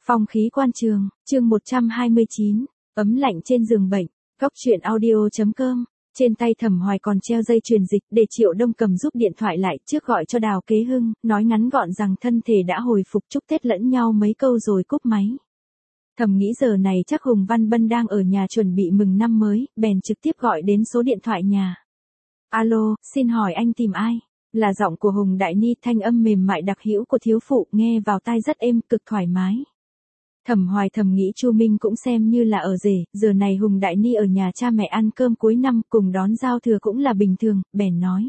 Phong khí quan trường, chương 129, ấm lạnh trên giường bệnh, góc truyện audio.com. Trên tay Thẩm Hoài còn treo dây truyền dịch để Triệu Đông cầm giúp điện thoại lại trước gọi cho Đào Kế Hưng, nói ngắn gọn rằng thân thể đã hồi phục, chúc Tết lẫn nhau mấy câu rồi cúp máy. Thầm nghĩ giờ này chắc Hùng Văn Bân đang ở nhà chuẩn bị mừng năm mới, bèn trực tiếp gọi đến số điện thoại nhà. Alo, xin hỏi anh tìm ai? Là giọng của Hùng Đại Ni, thanh âm mềm mại đặc hữu của thiếu phụ, nghe vào tai rất êm, cực thoải mái. Thẩm Hoài thầm nghĩ Chu Minh cũng xem như là ở rể, giờ này Hùng Đại Ni ở nhà cha mẹ ăn cơm cuối năm cùng đón giao thừa cũng là bình thường, bèn nói.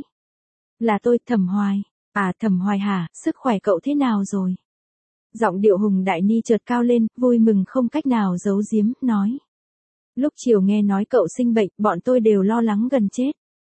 Là tôi, Thẩm Hoài. À, Thẩm Hoài hả, sức khỏe cậu thế nào rồi? Giọng điệu Hùng Đại Ni chợt cao lên, vui mừng không cách nào giấu giếm, nói. Lúc chiều nghe nói cậu sinh bệnh, bọn tôi đều lo lắng gần chết.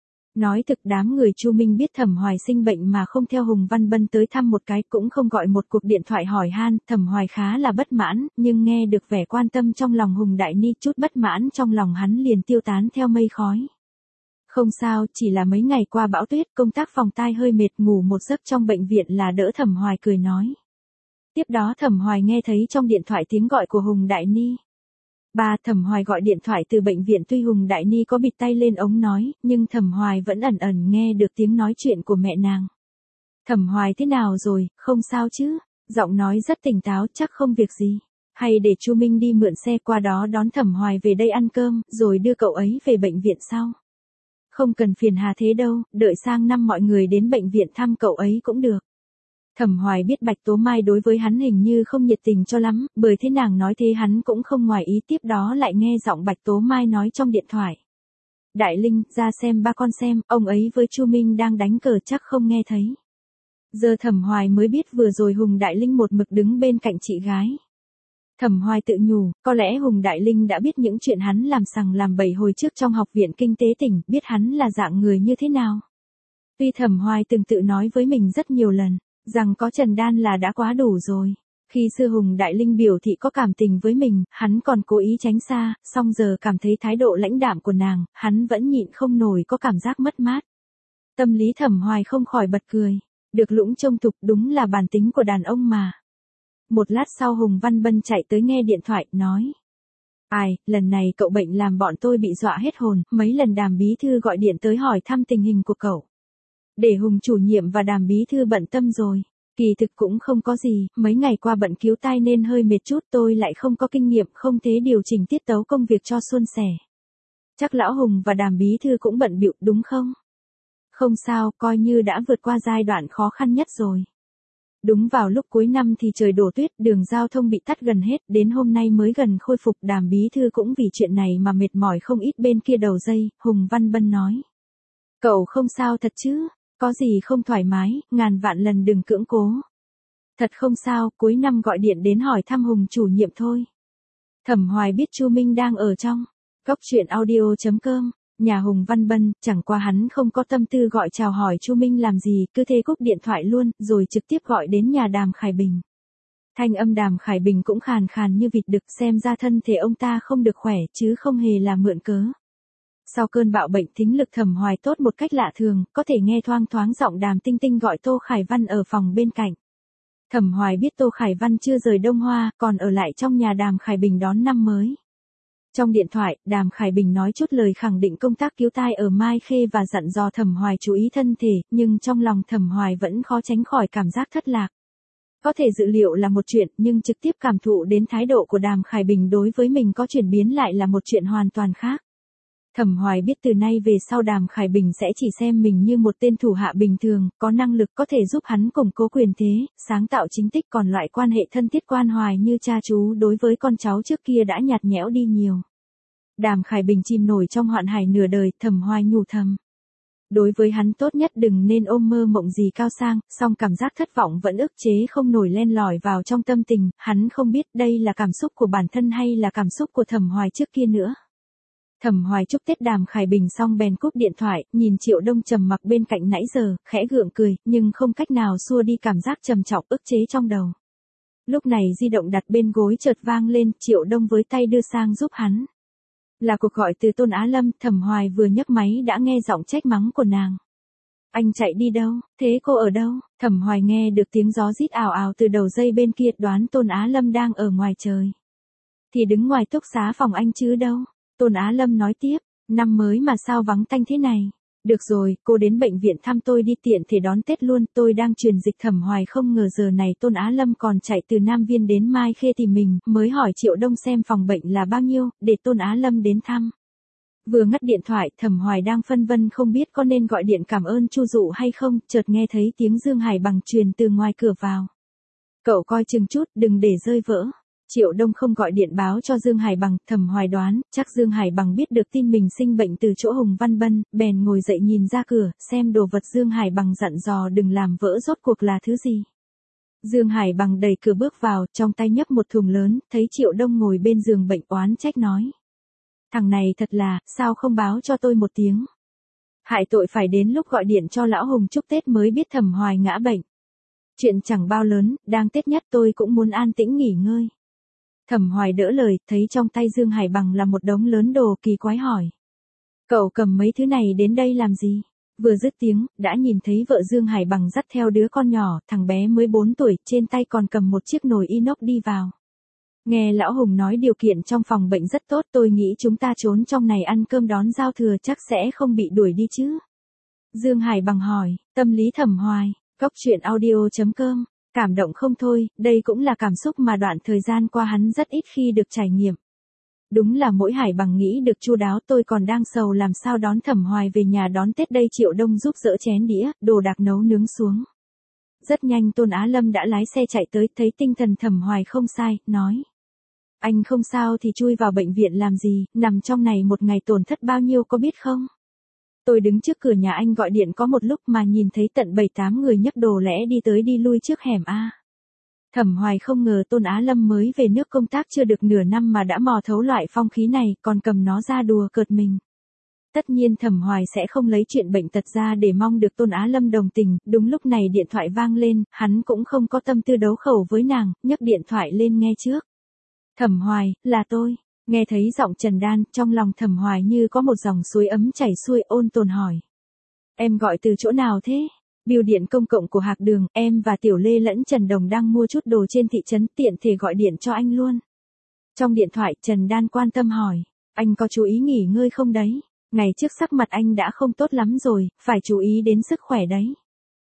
Nói thực đám người Chu Minh biết Thẩm Hoài sinh bệnh mà không theo Hùng Văn Bân tới thăm một cái, cũng không gọi một cuộc điện thoại hỏi han, Thẩm Hoài khá là bất mãn, nhưng nghe được vẻ quan tâm trong lòng Hùng Đại Ni, chút bất mãn trong lòng hắn liền tiêu tán theo mây khói. Không sao, chỉ là mấy ngày qua bão tuyết, công tác phòng tai hơi mệt, ngủ một giấc trong bệnh viện là đỡ, Thẩm Hoài cười nói. Tiếp đó Thẩm Hoài nghe thấy trong điện thoại tiếng gọi của Hùng Đại Ni. Ba, Thẩm Hoài gọi điện thoại từ bệnh viện, tuy Hùng Đại Ni có bịt tay lên ống nói, nhưng Thẩm Hoài vẫn ẩn ẩn nghe được tiếng nói chuyện của mẹ nàng. Thẩm Hoài thế nào rồi, không sao chứ? Giọng nói rất tỉnh táo, chắc không việc gì. Hay để Chu Minh đi mượn xe qua đó đón Thẩm Hoài về đây ăn cơm, rồi đưa cậu ấy về bệnh viện sau. Không cần phiền hà thế đâu, đợi sang năm mọi người đến bệnh viện thăm cậu ấy cũng được. Thẩm Hoài biết Bạch Tố Mai đối với hắn hình như không nhiệt tình cho lắm, bởi thế nàng nói thế hắn cũng không ngoài ý, tiếp đó lại nghe giọng Bạch Tố Mai nói trong điện thoại. Đại Linh, ra xem ba con xem, ông ấy với Chu Minh đang đánh cờ chắc không nghe thấy. Giờ Thẩm Hoài mới biết vừa rồi Hùng Đại Linh một mực đứng bên cạnh chị gái. Thẩm Hoài tự nhủ, có lẽ Hùng Đại Linh đã biết những chuyện hắn làm sằng làm bậy hồi trước trong học viện kinh tế tỉnh, biết hắn là dạng người như thế nào. Tuy Thẩm Hoài từng tự nói với mình rất nhiều lần, rằng có Trần Đan là đã quá đủ rồi. Khi xưa Hùng Đại Linh biểu thị có cảm tình với mình, hắn còn cố ý tránh xa, song giờ cảm thấy thái độ lãnh đạm của nàng, hắn vẫn nhịn không nổi, có cảm giác mất mát. Tâm lý Thẩm Hoài không khỏi bật cười. Được lũng trông tục, đúng là bản tính của đàn ông mà. Một lát sau Hùng Văn Bân chạy tới nghe điện thoại, nói. Ai, lần này cậu bệnh làm bọn tôi bị dọa hết hồn, mấy lần Đàm bí thư gọi điện tới hỏi thăm tình hình của cậu. Để Hùng chủ nhiệm và Đàm bí thư bận tâm rồi. Kỳ thực cũng không có gì, mấy ngày qua bận cứu tai nên hơi mệt chút, tôi lại không có kinh nghiệm, không thế điều chỉnh tiết tấu công việc cho suôn sẻ. Chắc lão Hùng và Đàm bí thư cũng bận bịu đúng không? Không sao, coi như đã vượt qua giai đoạn khó khăn nhất rồi. Đúng vào lúc cuối năm thì trời đổ tuyết, đường giao thông bị tắt gần hết, đến hôm nay mới gần khôi phục. Đàm bí thư cũng vì chuyện này mà mệt mỏi không ít. Bên kia đầu dây, Hùng Văn Bân nói. Cậu không sao thật chứ? Có gì không thoải mái, ngàn vạn lần đừng cưỡng cố. Thật không sao, cuối năm gọi điện đến hỏi thăm Hùng chủ nhiệm thôi. Thẩm Hoài biết Chu Minh đang ở trong góc truyện audio.com, nhà Hùng Văn Bân, chẳng qua hắn không có tâm tư gọi chào hỏi Chu Minh làm gì, cứ thế cúp điện thoại luôn, rồi trực tiếp gọi đến nhà Đàm Khải Bình. Thanh âm Đàm Khải Bình cũng khàn khàn như vịt đực, xem ra thân thể ông ta không được khỏe, chứ không hề là mượn cớ. Sau cơn bạo bệnh, thính lực Thẩm Hoài tốt một cách lạ thường, có thể nghe thoang thoáng giọng Đàm Tinh Tinh gọi Tô Khải Văn ở phòng bên cạnh. Thẩm Hoài biết Tô Khải Văn chưa rời Đông Hoa, còn ở lại trong nhà Đàm Khải Bình đón năm mới. Trong điện thoại, Đàm Khải Bình nói chút lời khẳng định công tác cứu tai ở Mai Khê và dặn dò Thẩm Hoài chú ý thân thể, nhưng trong lòng Thẩm Hoài vẫn khó tránh khỏi cảm giác thất lạc. Có thể dự liệu là một chuyện, nhưng trực tiếp cảm thụ đến thái độ của Đàm Khải Bình đối với mình có chuyển biến lại là một chuyện hoàn toàn khác. Thẩm Hoài biết từ nay về sau Đàm Khải Bình sẽ chỉ xem mình như một tên thủ hạ bình thường, có năng lực có thể giúp hắn củng cố quyền thế, sáng tạo chính tích, còn loại quan hệ thân thiết quan hoài như cha chú đối với con cháu trước kia đã nhạt nhẽo đi nhiều. Đàm Khải Bình chìm nổi trong hoạn hải nửa đời, Thẩm Hoài nhủ thầm. Đối với hắn tốt nhất đừng nên ôm mơ mộng gì cao sang, song cảm giác thất vọng vẫn ức chế không nổi len lỏi vào trong tâm tình, hắn không biết đây là cảm xúc của bản thân hay là cảm xúc của Thẩm Hoài trước kia nữa. Thẩm Hoài chúc Tết Đàm Khải Bình xong bèn cúp điện thoại, nhìn Triệu Đông trầm mặc bên cạnh nãy giờ, khẽ gượng cười, nhưng không cách nào xua đi cảm giác trầm trọng ức chế trong đầu. Lúc này di động đặt bên gối chợt vang lên, Triệu Đông với tay đưa sang giúp hắn. Là cuộc gọi từ Tôn Á Lâm, Thẩm Hoài vừa nhấc máy đã nghe giọng trách mắng của nàng. Anh chạy đi đâu, thế cô ở đâu? Thẩm Hoài nghe được tiếng gió rít ào ào từ đầu dây bên kia, đoán Tôn Á Lâm đang ở ngoài trời. Thì đứng ngoài túc xá phòng anh chứ đâu. Tôn Á Lâm nói tiếp, năm mới mà sao vắng tanh thế này. Được rồi, cô đến bệnh viện thăm tôi đi, tiện thể đón Tết luôn, tôi đang truyền dịch. Thẩm Hoài không ngờ giờ này Tôn Á Lâm còn chạy từ Nam Viên đến Mai Khê tìm mình, mới hỏi Triệu Đông xem phòng bệnh là bao nhiêu, để Tôn Á Lâm đến thăm. Vừa ngắt điện thoại, Thẩm Hoài đang phân vân không biết có nên gọi điện cảm ơn Chu Dụ hay không, chợt nghe thấy tiếng Dương Hải Bằng truyền từ ngoài cửa vào. Cậu coi chừng chút, đừng để rơi vỡ. Triệu Đông không gọi điện báo cho Dương Hải Bằng, Thẩm Hoài đoán, chắc Dương Hải Bằng biết được tin mình sinh bệnh từ chỗ Hùng Văn Bân, bèn ngồi dậy nhìn ra cửa, xem đồ vật Dương Hải Bằng dặn dò đừng làm vỡ rốt cuộc là thứ gì. Dương Hải Bằng đẩy cửa bước vào, trong tay nhấc một thùng lớn, thấy Triệu Đông ngồi bên giường bệnh oán trách nói. Thằng này thật là, sao không báo cho tôi một tiếng. Hại tội phải đến lúc gọi điện cho lão Hùng chúc Tết mới biết Thẩm Hoài ngã bệnh. Chuyện chẳng bao lớn, đang Tết nhất tôi cũng muốn an tĩnh nghỉ ngơi. Thẩm Hoài đỡ lời, thấy trong tay Dương Hải Bằng là một đống lớn đồ, kỳ quái hỏi. Cậu cầm mấy thứ này đến đây làm gì? Vừa dứt tiếng, đã nhìn thấy vợ Dương Hải Bằng dắt theo đứa con nhỏ, thằng bé mới 4 tuổi, trên tay còn cầm một chiếc nồi inox đi vào. Nghe lão Hùng nói điều kiện trong phòng bệnh rất tốt, tôi nghĩ chúng ta trốn trong này ăn cơm đón giao thừa chắc sẽ không bị đuổi đi chứ. Dương Hải Bằng hỏi, tâm lý Thẩm Hoài, Cóc Truyện Audio.com, cảm động không thôi, đây cũng là cảm xúc mà đoạn thời gian qua hắn rất ít khi được trải nghiệm. Đúng là mỗi Hải Bằng nghĩ được chu đáo, tôi còn đang sầu làm sao đón Thẩm Hoài về nhà đón Tết đây. Triệu Đông giúp dỡ chén đĩa, đồ đạc nấu nướng xuống. Rất nhanh Tôn Á Lâm đã lái xe chạy tới, thấy tinh thần Thẩm Hoài không sai, nói. Anh không sao thì chui vào bệnh viện làm gì, nằm trong này một ngày tổn thất bao nhiêu có biết không? Tôi đứng trước cửa nhà anh gọi điện có một lúc mà nhìn thấy tận 7-8 người nhấc đồ lẽ đi tới đi lui trước hẻm A. Thẩm Hoài không ngờ Tôn Á Lâm mới về nước công tác chưa được nửa năm mà đã mò thấu loại phong khí này, còn cầm nó ra đùa cợt mình. Tất nhiên Thẩm Hoài sẽ không lấy chuyện bệnh tật ra để mong được Tôn Á Lâm đồng tình, đúng lúc này điện thoại vang lên, hắn cũng không có tâm tư đấu khẩu với nàng, nhấc điện thoại lên nghe trước. Thẩm Hoài, là tôi. Nghe thấy giọng Trần Đan, trong lòng Thẩm Hoài như có một dòng suối ấm chảy xuôi, ôn tồn hỏi. Em gọi từ chỗ nào thế? Bưu điện công cộng của Hạc Đường, em và Tiểu Lê lẫn Trần Đồng đang mua chút đồ trên thị trấn, tiện thể gọi điện cho anh luôn. Trong điện thoại, Trần Đan quan tâm hỏi. Anh có chú ý nghỉ ngơi không đấy? Ngày trước sắc mặt anh đã không tốt lắm rồi, phải chú ý đến sức khỏe đấy.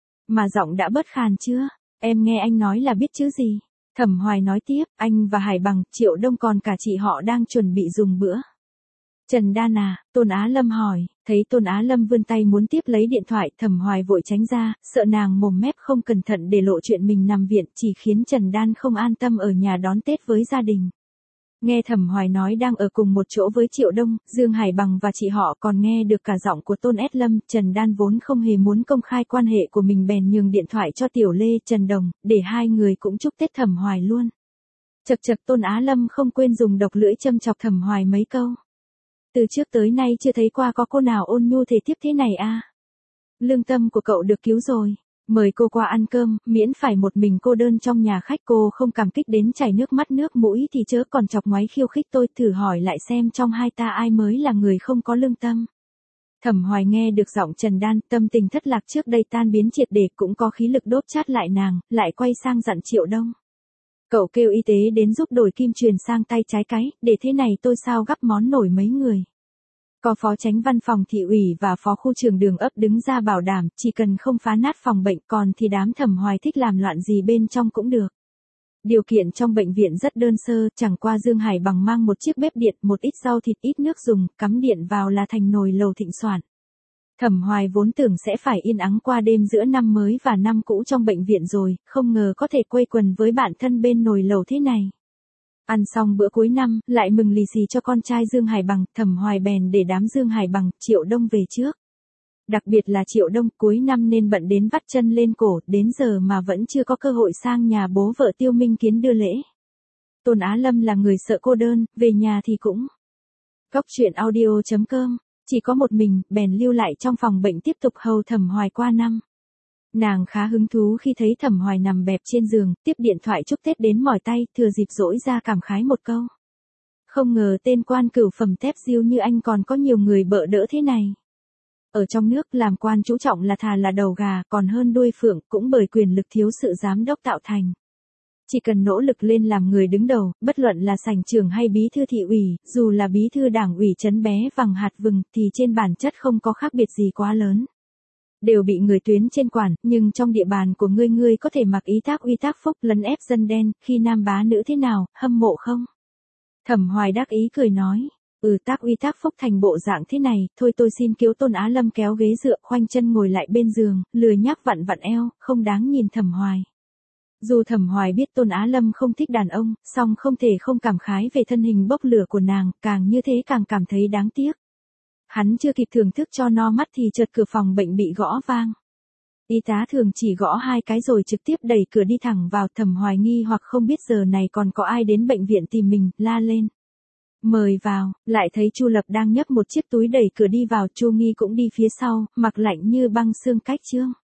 Mà giọng đã bớt khàn chưa? Em nghe anh nói là biết chứ gì? Thẩm Hoài nói tiếp, anh và Hải Bằng, Triệu Đông còn cả chị họ đang chuẩn bị dùng bữa. Trần Đan à, Tôn Á Lâm hỏi, thấy Tôn Á Lâm vươn tay muốn tiếp lấy điện thoại, Thẩm Hoài vội tránh ra, sợ nàng mồm mép không cẩn thận để lộ chuyện mình nằm viện, chỉ khiến Trần Đan không an tâm ở nhà đón Tết với gia đình. Nghe Thẩm Hoài nói đang ở cùng một chỗ với Triệu Đông, Dương Hải Bằng và chị họ, còn nghe được cả giọng của Tôn S Lâm, Trần Đan vốn không hề muốn công khai quan hệ của mình bèn nhường điện thoại cho Tiểu Lê, Trần Đồng, để hai người cũng chúc Tết Thẩm Hoài luôn. Chật chật, Tôn Á Lâm không quên dùng độc lưỡi châm chọc Thẩm Hoài mấy câu. Từ trước tới nay chưa thấy qua có cô nào ôn nhu thể tiếp thế này à. Lương tâm của cậu được cứu rồi. Mời cô qua ăn cơm, miễn phải một mình cô đơn trong nhà khách. Cô không cảm kích đến chảy nước mắt nước mũi thì chớ còn chọc ngoáy khiêu khích tôi. Thử hỏi lại xem trong hai ta ai mới là người không có lương tâm. Thẩm Hoài nghe được giọng Trần Đan, tâm tình thất lạc trước đây tan biến triệt để, cũng có khí lực đốt chát lại nàng, lại quay sang dặn Triệu Đông. Cậu kêu y tế đến giúp đổi kim truyền sang tay trái cái, để thế này tôi sao gắp món nổi mấy người. Có phó chánh văn phòng thị ủy và phó khu trường Đường ấp đứng ra bảo đảm, chỉ cần không phá nát phòng bệnh, còn thì đám Thẩm Hoài thích làm loạn gì bên trong cũng được. Điều kiện trong bệnh viện rất đơn sơ, chẳng qua Dương Hải Bằng mang một chiếc bếp điện, một ít rau thịt, ít nước dùng, cắm điện vào là thành nồi lầu thịnh soạn. Thẩm Hoài vốn tưởng sẽ phải yên ắng qua đêm giữa năm mới và năm cũ trong bệnh viện rồi, không ngờ có thể quây quần với bạn thân bên nồi lầu thế này. Ăn xong bữa cuối năm, lại mừng lì xì cho con trai Dương Hải Bằng, Thẩm Hoài bèn để đám Dương Hải Bằng, Triệu Đông về trước. Đặc biệt là Triệu Đông, cuối năm nên bận đến vắt chân lên cổ, đến giờ mà vẫn chưa có cơ hội sang nhà bố vợ Tiêu Minh Kiến đưa lễ. Tôn Á Lâm là người sợ cô đơn, về nhà thì cũng. Cóc Truyện Audio.com, chỉ có một mình, bèn lưu lại trong phòng bệnh tiếp tục hầu Thẩm Hoài qua năm. Nàng khá hứng thú khi thấy Thẩm Hoài nằm bẹp trên giường, tiếp điện thoại chúc Tết đến mỏi tay, thừa dịp dỗi ra cảm khái một câu. Không ngờ tên quan cửu phẩm tép diêu như anh còn có nhiều người bợ đỡ thế này. Ở trong nước làm quan chú trọng là thà là đầu gà còn hơn đuôi phượng, cũng bởi quyền lực thiếu sự giám đốc tạo thành. Chỉ cần nỗ lực lên làm người đứng đầu, bất luận là sảnh trưởng hay bí thư thị ủy, dù là bí thư đảng ủy trấn bé vằng hạt vừng, thì trên bản chất không có khác biệt gì quá lớn. Đều bị người tuyến trên quản, nhưng trong địa bàn của ngươi có thể mặc ý tác uy tác phúc lấn ép dân đen, khi nam bá nữ thế nào, hâm mộ không? Thẩm Hoài đắc ý cười nói, tác uy tác phúc thành bộ dạng thế này, thôi tôi xin kiếu Tôn Á Lâm kéo ghế dựa khoanh chân ngồi lại bên giường, lười nhác vặn vặn eo, không đáng nhìn Thẩm Hoài. Dù Thẩm Hoài biết Tôn Á Lâm không thích đàn ông, song không thể không cảm khái về thân hình bốc lửa của nàng, càng như thế càng cảm thấy đáng tiếc. Hắn chưa kịp thưởng thức cho no mắt thì chợt cửa phòng bệnh bị gõ vang. Y tá thường chỉ gõ 2 cái rồi trực tiếp đẩy cửa đi thẳng vào. Thẩm Hoài nghi hoặc không biết giờ này còn có ai đến bệnh viện tìm mình, la lên. Mời vào, lại thấy Chu Lập đang nhấc một chiếc túi đẩy cửa đi vào. Chu Nghi cũng đi phía sau, mặc lạnh như băng xương cách trương.